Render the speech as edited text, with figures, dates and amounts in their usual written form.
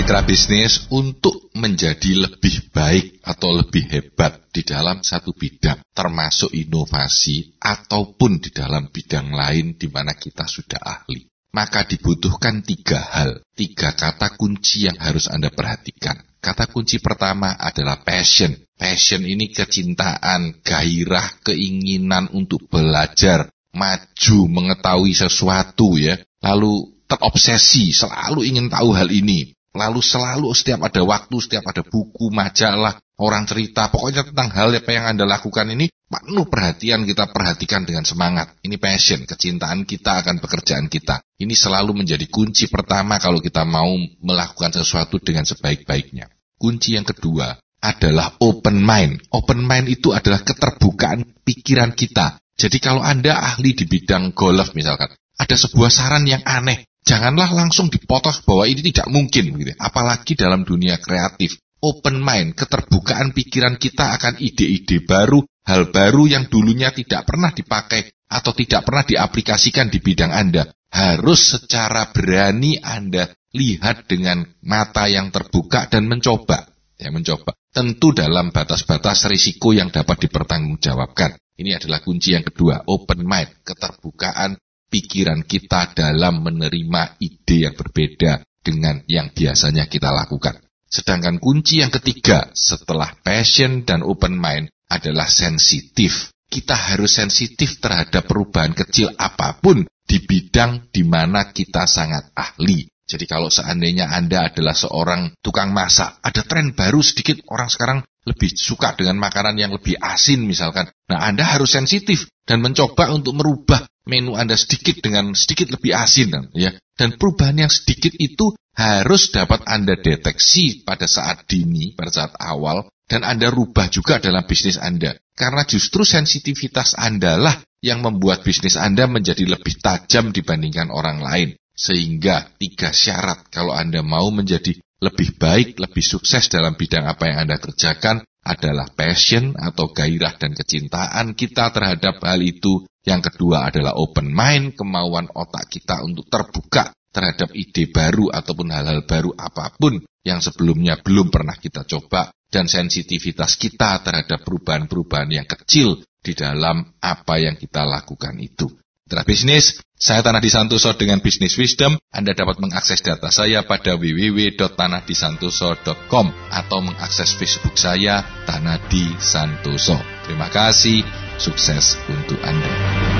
Mitra bisnis, untuk menjadi lebih baik atau lebih hebat di dalam satu bidang, termasuk inovasi ataupun di dalam bidang lain di mana kita sudah ahli, maka dibutuhkan 3 hal, 3 kata kunci yang harus Anda perhatikan. Kata kunci pertama adalah passion. Passion ini kecintaan, gairah, keinginan untuk belajar, maju, mengetahui sesuatu ya. Lalu terobsesi, selalu ingin tahu hal ini. Lalu selalu setiap ada waktu, setiap ada buku, majalah, orang cerita, pokoknya tentang hal apa yang Anda lakukan ini, penuh perhatian kita perhatikan dengan semangat. Ini passion, kecintaan kita akan pekerjaan kita. Ini selalu menjadi kunci pertama kalau kita mau melakukan sesuatu dengan sebaik-baiknya. Kunci yang kedua adalah open mind. Open mind itu adalah keterbukaan pikiran kita. Jadi kalau Anda ahli di bidang golf misalkan, ada sebuah saran yang aneh, janganlah langsung dipotos bahwa ini tidak mungkin, gitu. Apalagi dalam dunia kreatif. Open mind, keterbukaan pikiran kita akan ide-ide baru, hal baru yang dulunya tidak pernah dipakai atau tidak pernah diaplikasikan di bidang Anda. Harus secara berani Anda lihat dengan mata yang terbuka dan mencoba. Ya, mencoba. Tentu dalam batas-batas risiko yang dapat dipertanggungjawabkan. Ini adalah kunci yang kedua, open mind, keterbukaan pikiran kita dalam menerima ide yang berbeda dengan yang biasanya kita lakukan. Sedangkan kunci yang ketiga setelah passion dan open mind adalah sensitif. Kita harus sensitif terhadap perubahan kecil apapun di bidang di mana kita sangat ahli. Jadi kalau seandainya Anda adalah seorang tukang masak, ada tren baru sedikit, orang sekarang lebih suka dengan makanan yang lebih asin misalkan. Nah, Anda harus sensitif dan mencoba untuk merubah menu Anda sedikit dengan sedikit lebih asin, ya. Dan perubahan yang sedikit itu harus dapat Anda deteksi pada saat dini, pada saat awal, dan Anda rubah juga dalam bisnis Anda. Karena justru sensitivitas Anda lah yang membuat bisnis Anda menjadi lebih tajam dibandingkan orang lain. Sehingga 3 syarat kalau Anda mau menjadi lebih baik, lebih sukses dalam bidang apa yang Anda kerjakan adalah passion atau gairah dan kecintaan kita terhadap hal itu. Yang kedua adalah open mind, kemauan otak kita untuk terbuka terhadap ide baru ataupun hal-hal baru apapun yang sebelumnya belum pernah kita coba. Dan sensitivitas kita terhadap perubahan-perubahan yang kecil di dalam apa yang kita lakukan itu. Mitra bisnis, saya Tanadi Santoso dengan Business Wisdom. Anda dapat mengakses data saya pada www.tanadisantoso.com atau mengakses Facebook saya Tanadi Santoso. Terima kasih, sukses untuk Anda.